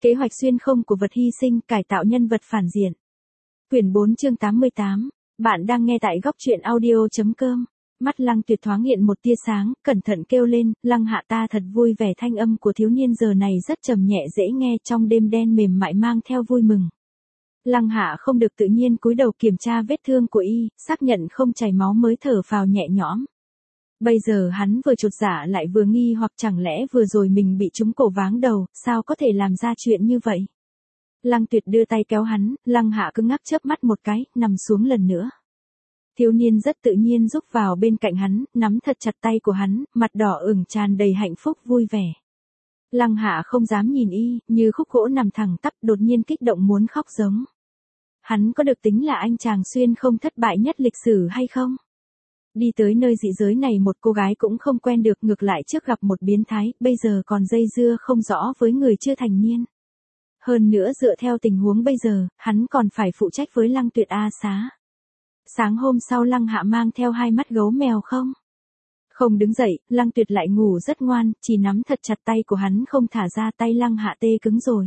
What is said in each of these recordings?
Kế hoạch xuyên không của vật hy sinh cải tạo nhân vật phản diện. Quyển 4 chương 88. Bạn đang nghe tại góc truyện audio.com. Mắt Lăng Tuyệt thoáng hiện một tia sáng, cẩn thận kêu lên, Lăng hạ ta thật vui vẻ. Thanh âm của thiếu niên giờ này rất trầm nhẹ dễ nghe, trong đêm đen mềm mại mang theo vui mừng. Lăng hạ không được tự nhiên cúi đầu kiểm tra vết thương của y, xác nhận không chảy máu mới thở phào nhẹ nhõm. Bây giờ hắn vừa chột dạ lại vừa nghi hoặc chẳng lẽ vừa rồi mình bị trúng cổ váng đầu, sao có thể làm ra chuyện như vậy. Lăng Tuyệt đưa tay kéo hắn, Lăng hạ cứng ngắc chớp mắt một cái, nằm xuống lần nữa. Thiếu niên rất tự nhiên rúc vào bên cạnh hắn, nắm thật chặt tay của hắn, mặt đỏ ửng tràn đầy hạnh phúc vui vẻ. Lăng hạ không dám nhìn y, như khúc gỗ nằm thẳng tắp, đột nhiên kích động muốn khóc giống. Hắn có được tính là anh chàng xuyên không thất bại nhất lịch sử hay không? Đi tới nơi dị giới này một cô gái cũng không quen được, ngược lại trước gặp một biến thái, bây giờ còn dây dưa không rõ với người chưa thành niên. Hơn nữa dựa theo tình huống bây giờ, hắn còn phải phụ trách với Lăng Tuyệt A xá. Sáng hôm sau Lăng hạ mang theo hai mắt gấu mèo không đứng dậy, Lăng Tuyệt lại ngủ rất ngoan, chỉ nắm thật chặt tay của hắn không thả ra, tay Lăng hạ tê cứng rồi.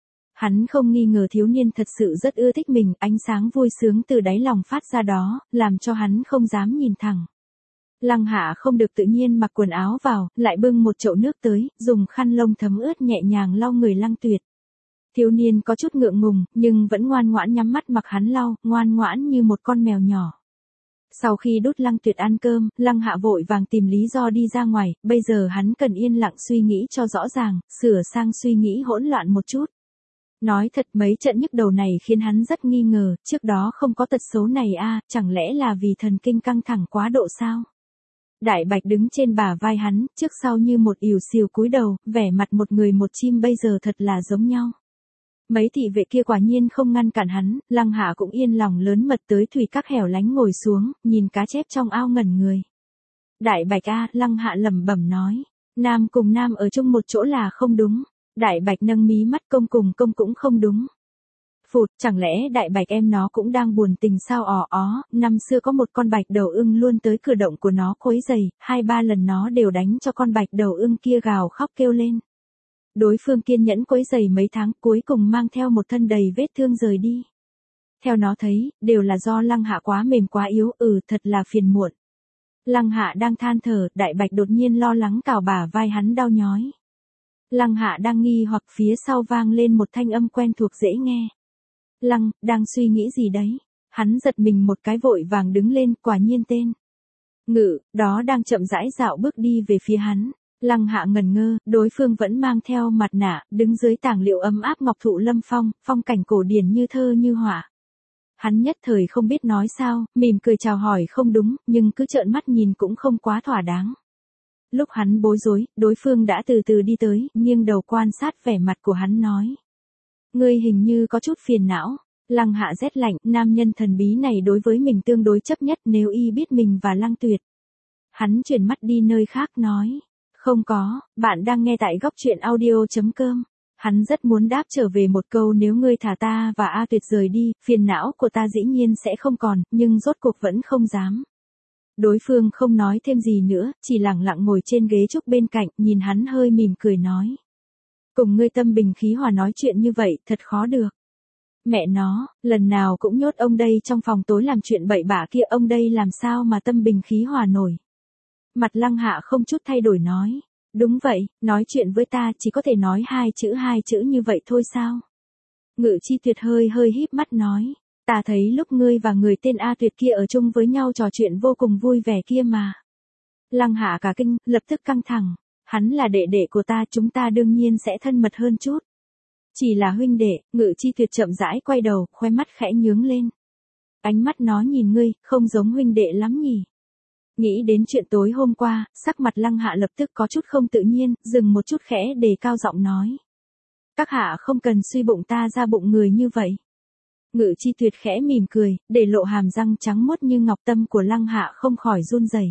Hắn không nghi ngờ thiếu niên thật sự rất ưa thích mình, ánh sáng vui sướng từ đáy lòng phát ra đó, làm cho hắn không dám nhìn thẳng. Lăng hạ không được tự nhiên mặc quần áo vào, lại bưng một chậu nước tới, dùng khăn lông thấm ướt nhẹ nhàng lau người Lăng Tuyệt. Thiếu niên có chút ngượng ngùng, nhưng vẫn ngoan ngoãn nhắm mắt mặc hắn lau, ngoan ngoãn như một con mèo nhỏ. Sau khi đút Lăng Tuyệt ăn cơm, Lăng hạ vội vàng tìm lý do đi ra ngoài, bây giờ hắn cần yên lặng suy nghĩ cho rõ ràng, sửa sang suy nghĩ hỗn loạn một chút. Nói thật mấy trận nhức đầu này khiến hắn rất nghi ngờ, trước đó không có tật xấu này chẳng lẽ là vì thần kinh căng thẳng quá độ sao? Đại Bạch đứng trên bả vai hắn, trước sau như một ỉu xìu cúi đầu, vẻ mặt một người một chim bây giờ thật là giống nhau. Mấy thị vệ kia quả nhiên không ngăn cản hắn, Lăng hạ cũng yên lòng lớn mật tới thủy các hẻo lánh ngồi xuống, nhìn cá chép trong ao ngẩn người. Đại Bạch Lăng hạ lẩm bẩm nói, nam cùng nam ở chung một chỗ là không đúng. Đại Bạch nâng mí mắt, công cùng công cũng không đúng. Phụt, chẳng lẽ Đại Bạch em nó cũng đang buồn tình sao? Năm xưa có một con bạch đầu ưng luôn tới cửa động của nó quấy giày, 2-3 lần nó đều đánh cho con bạch đầu ưng kia gào khóc kêu lên. Đối phương kiên nhẫn quấy giày mấy tháng, cuối cùng mang theo một thân đầy vết thương rời đi. Theo nó thấy, đều là do Lăng hạ quá mềm quá yếu, thật là phiền muộn. Lăng hạ đang than thở, Đại Bạch đột nhiên lo lắng cào bả vai hắn đau nhói. Lăng hạ đang nghi hoặc phía sau vang lên một thanh âm quen thuộc dễ nghe. Lăng, đang suy nghĩ gì đấy? Hắn giật mình một cái vội vàng đứng lên, quả nhiên tên Ngự, đó đang chậm rãi dạo bước đi về phía hắn. Lăng hạ ngần ngơ, đối phương vẫn mang theo mặt nạ, đứng dưới tảng liệu ấm áp ngọc thụ lâm phong, phong cảnh cổ điển như thơ như họa. Hắn nhất thời không biết nói sao, mỉm cười chào hỏi không đúng, nhưng cứ trợn mắt nhìn cũng không quá thỏa đáng. Lúc hắn bối rối, đối phương đã từ từ đi tới, nghiêng đầu quan sát vẻ mặt của hắn nói. Ngươi hình như có chút phiền não. Lăng hạ rét lạnh, nam nhân thần bí này đối với mình tương đối chấp nhất, nếu y biết mình và Lăng Tuyệt. Hắn chuyển mắt đi nơi khác nói. Không có, bạn đang nghe tại góc truyện audio.com. Hắn rất muốn đáp trở về một câu, nếu ngươi thả ta và A Tuyệt rời đi, phiền não của ta dĩ nhiên sẽ không còn, nhưng rốt cuộc vẫn không dám. Đối phương không nói thêm gì nữa, chỉ lặng lặng ngồi trên ghế trúc bên cạnh, nhìn hắn hơi mỉm cười nói. Cùng ngươi tâm bình khí hòa nói chuyện như vậy, thật khó được. Mẹ nó, lần nào cũng nhốt ông đây trong phòng tối làm chuyện bậy bạ kia, ông đây làm sao mà tâm bình khí hòa nổi. Mặt Lăng hạ không chút thay đổi nói. Đúng vậy, nói chuyện với ta chỉ có thể nói hai chữ như vậy thôi sao? Ngự Chi Tuyệt hơi híp mắt nói. Ta thấy lúc ngươi và người tên A Tuyệt kia ở chung với nhau trò chuyện vô cùng vui vẻ kia mà. Lăng hạ cả kinh, lập tức căng thẳng. Hắn là đệ đệ của ta, chúng ta đương nhiên sẽ thân mật hơn chút. Chỉ là huynh đệ, Ngự Chi Tuyệt chậm rãi quay đầu, khóe mắt khẽ nhướng lên. Ánh mắt nó nhìn ngươi, không giống huynh đệ lắm nhỉ. Nghĩ đến chuyện tối hôm qua, sắc mặt Lăng hạ lập tức có chút không tự nhiên, dừng một chút khẽ đề cao giọng nói. Các hạ không cần suy bụng ta ra bụng người như vậy. Ngự Chi Tuyệt khẽ mỉm cười, để lộ hàm răng trắng muốt như ngọc, tâm của Lăng hạ không khỏi run rẩy.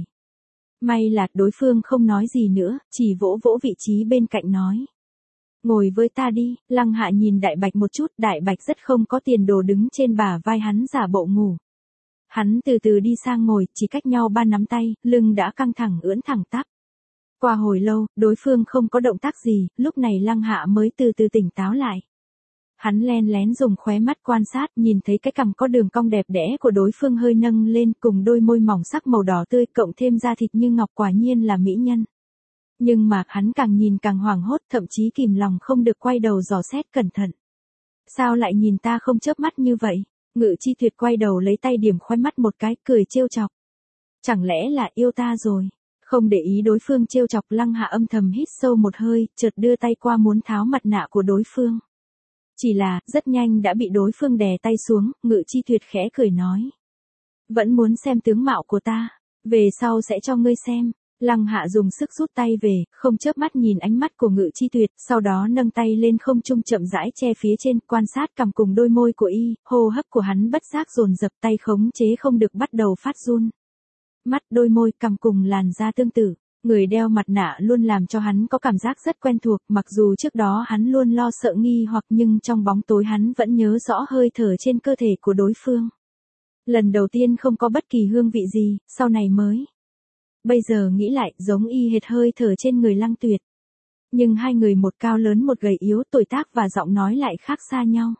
May là đối phương không nói gì nữa, chỉ vỗ vỗ vị trí bên cạnh nói. Ngồi với ta đi. Lăng hạ nhìn Đại Bạch một chút, Đại Bạch rất không có tiền đồ đứng trên bả vai hắn giả bộ ngủ. Hắn từ từ đi sang ngồi, chỉ cách nhau 3 nắm tay, lưng đã căng thẳng ưỡn thẳng tắp. Qua hồi lâu, đối phương không có động tác gì, lúc này Lăng Hạ mới từ từ tỉnh táo lại. Hắn len lén dùng khóe mắt quan sát, nhìn thấy cái cằm có đường cong đẹp đẽ của đối phương hơi nâng lên cùng đôi môi mỏng sắc màu đỏ tươi cộng thêm da thịt như ngọc quả nhiên là mỹ nhân. Nhưng mà hắn càng nhìn càng hoảng hốt, thậm chí kìm lòng không được quay đầu dò xét cẩn thận. Sao lại nhìn ta không chớp mắt như vậy? Ngự Chi Tuyệt quay đầu lấy tay điểm khóe mắt một cái, cười trêu chọc. Chẳng lẽ là yêu ta rồi? Không để ý đối phương trêu chọc, Lăng Hạ âm thầm hít sâu một hơi, chợt đưa tay qua muốn tháo mặt nạ của đối phương. Chỉ là, rất nhanh đã bị đối phương đè tay xuống, Ngự Chi Tuyệt khẽ cười nói. Vẫn muốn xem tướng mạo của ta, về sau sẽ cho ngươi xem. Lăng Hạ dùng sức rút tay về, không chớp mắt nhìn ánh mắt của Ngự Chi Tuyệt, sau đó nâng tay lên không trung chậm rãi che phía trên, quan sát cằm cùng đôi môi của y, hô hấp của hắn bất giác dồn dập, tay khống chế không được bắt đầu phát run. Mắt, đôi môi, cằm cùng làn da tương tự, người đeo mặt nạ luôn làm cho hắn có cảm giác rất quen thuộc, mặc dù trước đó hắn luôn lo sợ nghi hoặc nhưng trong bóng tối hắn vẫn nhớ rõ hơi thở trên cơ thể của đối phương. Lần đầu tiên không có bất kỳ hương vị gì, sau này mới. Bây giờ nghĩ lại, giống y hệt hơi thở trên người Lăng Tuyệt. Nhưng hai người một cao lớn một gầy yếu, tuổi tác và giọng nói lại khác xa nhau.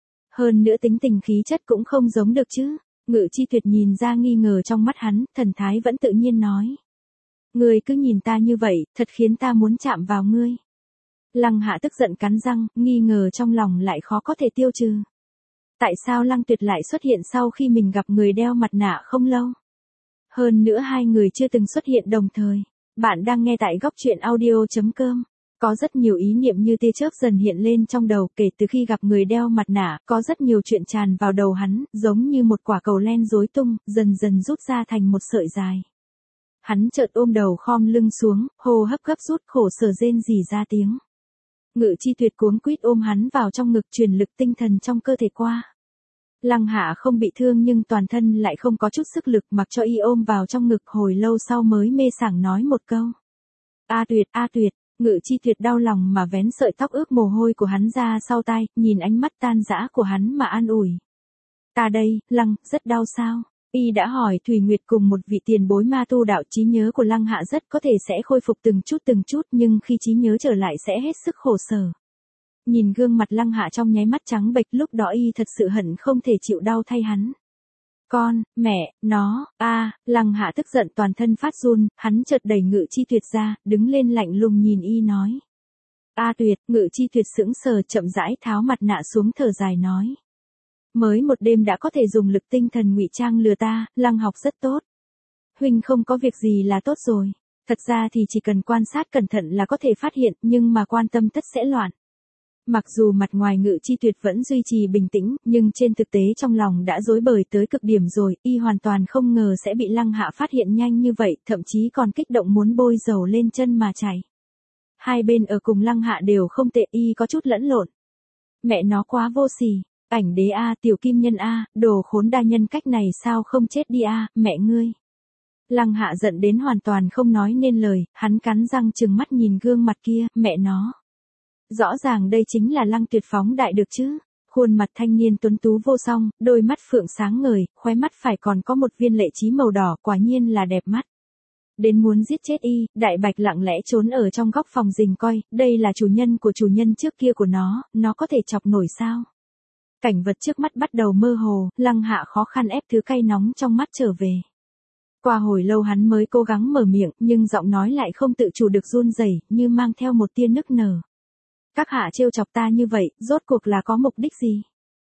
Hơn nữa tính tình khí chất cũng không giống được chứ. Ngự Chi Tuyệt nhìn ra nghi ngờ trong mắt hắn, thần thái vẫn tự nhiên nói. Ngươi cứ nhìn ta như vậy, thật khiến ta muốn chạm vào ngươi. Lăng Hạ tức giận cắn răng, nghi ngờ trong lòng lại khó có thể tiêu trừ. Tại sao Lăng Tuyệt lại xuất hiện sau khi mình gặp người đeo mặt nạ không lâu? Hơn nữa hai người chưa từng xuất hiện đồng thời. Bạn đang nghe tại góc truyện audio.com. Có rất nhiều ý niệm như tia chớp dần hiện lên trong đầu, kể từ khi gặp người đeo mặt nạ, có rất nhiều chuyện tràn vào đầu hắn, giống như một quả cầu len rối tung, dần dần rút ra thành một sợi dài. Hắn chợt ôm đầu khom lưng xuống, hô hấp gấp rút, khổ sở rên rỉ ra tiếng. Ngự Chi Tuyệt cuống quýt ôm hắn vào trong ngực, truyền lực tinh thần trong cơ thể qua. Lăng Hạ không bị thương nhưng toàn thân lại không có chút sức lực, mặc cho y ôm vào trong ngực, hồi lâu sau mới mê sảng nói một câu. A Tuyệt, Ngự Chi Tuyệt đau lòng mà vén sợi tóc ướt mồ hôi của hắn ra sau tai, nhìn ánh mắt tan rã của hắn mà an ủi. Ta đây, Lăng, rất đau sao? Y đã hỏi Thủy Nguyệt cùng một vị tiền bối ma tu đạo, trí nhớ của Lăng Hạ rất có thể sẽ khôi phục từng chút nhưng khi trí nhớ trở lại sẽ hết sức khổ sở. Nhìn gương mặt Lăng Hạ trong nháy mắt trắng bệch, lúc đó y thật sự hận không thể chịu đau thay hắn. Con, mẹ, nó, Lăng Hạ tức giận toàn thân phát run, hắn chợt đẩy Ngự Chi Tuyệt ra, đứng lên lạnh lùng nhìn y nói. Tuyệt, Ngự Chi Tuyệt sững sờ, chậm rãi tháo mặt nạ xuống, thở dài nói. Mới một đêm đã có thể dùng lực tinh thần ngụy trang lừa ta, Lăng học rất tốt. Huynh không có việc gì là tốt rồi. Thật ra thì chỉ cần quan sát cẩn thận là có thể phát hiện, nhưng mà quan tâm tất sẽ loạn. Mặc dù mặt ngoài Ngự Chi Tuyệt vẫn duy trì bình tĩnh, nhưng trên thực tế trong lòng đã rối bời tới cực điểm rồi, y hoàn toàn không ngờ sẽ bị Lăng Hạ phát hiện nhanh như vậy, thậm chí còn kích động muốn bôi dầu lên chân mà chảy. Hai bên ở cùng Lăng Hạ đều không tệ, y có chút lẫn lộn. Mẹ nó quá vô sỉ, ảnh đế tiểu kim nhân đồ khốn đa nhân cách này sao không chết đi mẹ ngươi. Lăng Hạ giận đến hoàn toàn không nói nên lời, hắn cắn răng trừng mắt nhìn gương mặt kia, mẹ nó. Rõ ràng đây chính là Lăng Tuyệt phóng đại được chứ. Khuôn mặt thanh niên tuấn tú vô song, đôi mắt phượng sáng ngời, khóe mắt phải còn có một viên lệ trí màu đỏ, quả nhiên là đẹp mắt. Đến muốn giết chết y, Đại Bạch lặng lẽ trốn ở trong góc phòng rình coi, đây là chủ nhân của chủ nhân trước kia của nó có thể chọc nổi sao? Cảnh vật trước mắt bắt đầu mơ hồ, Lăng Hạ khó khăn ép thứ cay nóng trong mắt trở về. Qua hồi lâu hắn mới cố gắng mở miệng, nhưng giọng nói lại không tự chủ được run rẩy, như mang theo một tia nức nở. Các hạ trêu chọc ta như vậy, rốt cuộc là có mục đích gì?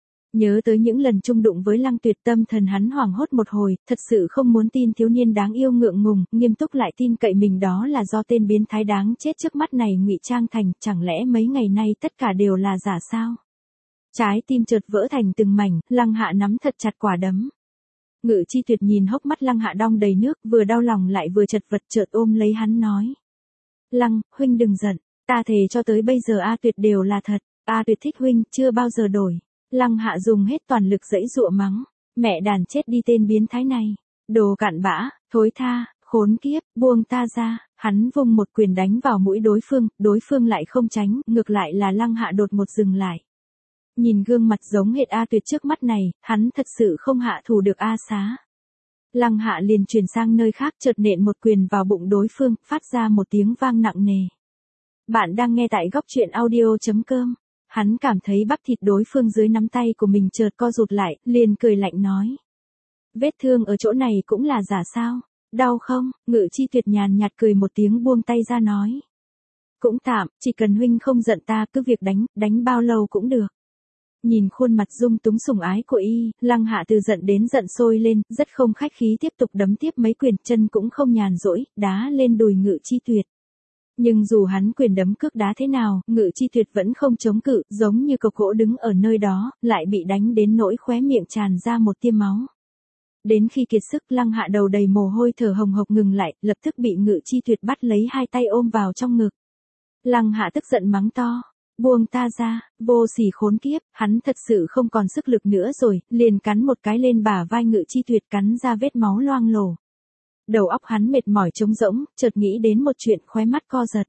Nhớ tới những lần chung đụng với Lăng Tuyệt, tâm thần hắn hoảng hốt một hồi, thật sự không muốn tin thiếu niên đáng yêu ngượng ngùng, nghiêm túc lại tin cậy mình đó là do tên biến thái đáng chết trước mắt này ngụy trang thành, chẳng lẽ mấy ngày nay tất cả đều là giả sao? Trái tim chợt vỡ thành từng mảnh, Lăng Hạ nắm thật chặt quả đấm. Ngự Chi Tuyệt nhìn hốc mắt Lăng Hạ đong đầy nước, vừa đau lòng lại vừa chật vật, chợt ôm lấy hắn nói. Lăng, huynh đừng giận, ta thề cho tới bây giờ Tuyệt đều là thật, Tuyệt thích huynh, chưa bao giờ đổi. Lăng Hạ dùng hết toàn lực giãy giụa mắng, mẹ đàn chết đi tên biến thái này, đồ cặn bã, thối tha, khốn kiếp, buông ta ra. Hắn vung một quyền đánh vào mũi đối phương lại không tránh, ngược lại là Lăng Hạ đột một dừng lại. Nhìn gương mặt giống hệt Tuyệt trước mắt này, hắn thật sự không hạ thủ được xá. Lăng Hạ liền chuyển sang nơi khác, chợt nện một quyền vào bụng đối phương, phát ra một tiếng vang nặng nề. Bạn đang nghe tại góc truyện audio.com. Hắn cảm thấy bắp thịt đối phương dưới nắm tay của mình chợt co rụt lại, liền cười lạnh nói. Vết thương ở chỗ này cũng là giả sao? Đau không? Ngự Chi Tuyệt nhàn nhạt cười một tiếng buông tay ra nói. Cũng tạm, chỉ cần huynh không giận ta cứ việc đánh bao lâu cũng được. Nhìn khuôn mặt dung túng sủng ái của y, Lăng Hạ từ giận đến giận sôi lên, rất không khách khí tiếp tục đấm tiếp mấy quyền, chân cũng không nhàn rỗi, đá lên đùi Ngự Chi Tuyệt. Nhưng dù hắn quyền đấm cước đá thế nào, Ngự Chi Tuyệt vẫn không chống cự, giống như cọc gỗ đứng ở nơi đó, lại bị đánh đến nỗi khóe miệng tràn ra một tia máu. Đến khi kiệt sức, Lăng Hạ đầu đầy mồ hôi thở hồng hộc ngừng lại, lập tức bị Ngự Chi Tuyệt bắt lấy hai tay ôm vào trong ngực. Lăng Hạ tức giận mắng to. Buông ta ra, vô sỉ khốn kiếp, hắn thật sự không còn sức lực nữa rồi, liền cắn một cái lên bả vai Ngự Chi Tuyệt, cắn ra vết máu loang lổ. Đầu óc hắn mệt mỏi trống rỗng, chợt nghĩ đến một chuyện, khóe mắt co giật.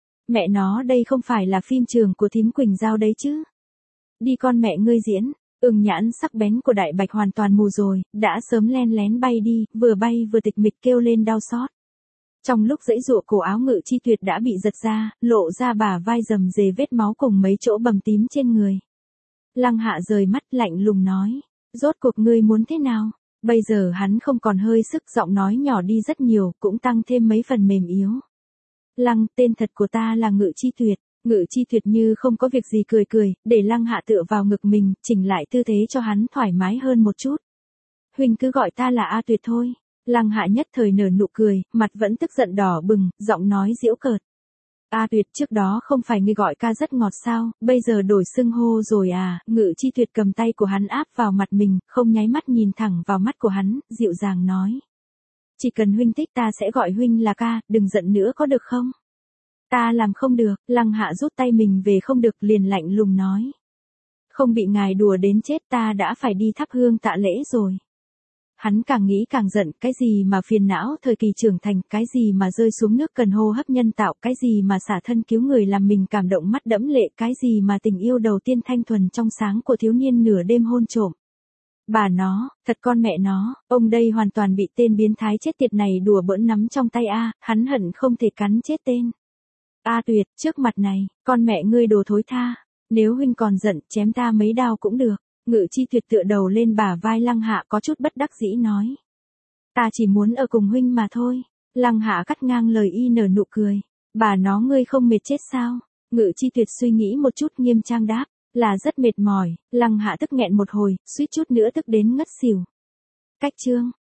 Mẹ nó, đây không phải là phim trường của thím Quỳnh Giao đấy chứ? Đi con mẹ ngươi diễn. Nhãn sắc bén của Đại Bạch hoàn toàn mù rồi, đã sớm len lén bay đi, vừa bay vừa tịch mịch kêu lên đau xót. Trong lúc giãy giụa, cổ áo Ngự Chi Tuyệt đã bị giật ra, lộ ra bả vai rầm rề vết máu cùng mấy chỗ bầm tím trên người. Lăng Hạ rời mắt lạnh lùng nói, rốt cuộc ngươi muốn thế nào? Bây giờ hắn không còn hơi sức, giọng nói nhỏ đi rất nhiều, cũng tăng thêm mấy phần mềm yếu. Lăng, tên thật của ta là Ngự Chi Tuyệt. Ngự Chi Tuyệt như không có việc gì cười cười, để Lăng Hạ tựa vào ngực mình, chỉnh lại tư thế cho hắn thoải mái hơn một chút. Huynh cứ gọi ta là A Tuyệt thôi. Lăng Hạ nhất thời nở nụ cười, mặt vẫn tức giận đỏ bừng, giọng nói giễu cợt. A Tuyệt, trước đó không phải ngươi gọi ca rất ngọt sao, bây giờ đổi xưng hô rồi à? Ngự Chi Tuyệt cầm tay của hắn áp vào mặt mình, không nháy mắt nhìn thẳng vào mắt của hắn, dịu dàng nói. Chỉ cần huynh thích ta sẽ gọi huynh là ca, đừng giận nữa có được không? Ta làm không được. Lăng Hạ rút tay mình về không được, liền lạnh lùng nói. Không bị ngài đùa đến chết, ta đã phải đi thắp hương tạ lễ rồi. Hắn càng nghĩ càng giận, cái gì mà phiền não thời kỳ trưởng thành, cái gì mà rơi xuống nước cần hô hấp nhân tạo, cái gì mà xả thân cứu người làm mình cảm động mắt đẫm lệ, cái gì mà tình yêu đầu tiên thanh thuần trong sáng của thiếu niên nửa đêm hôn trộm. Bà nó, thật con mẹ nó, ông đây hoàn toàn bị tên biến thái chết tiệt này đùa bỡn nắm trong tay a, hắn hận không thể cắn chết tên. A Tuyệt, trước mặt này, con mẹ ngươi đồ thối tha, nếu huynh còn giận, chém ta mấy đao cũng được. Ngự Chi Tuyệt tựa đầu lên bả vai Lăng Hạ có chút bất đắc dĩ nói. Ta chỉ muốn ở cùng huynh mà thôi. Lăng Hạ cắt ngang lời y nở nụ cười. Bà nó, ngươi không mệt chết sao? Ngự Chi Tuyệt suy nghĩ một chút nghiêm trang đáp. Là rất mệt mỏi. Lăng Hạ tức nghẹn một hồi, suýt chút nữa tức đến ngất xỉu. Cách chương.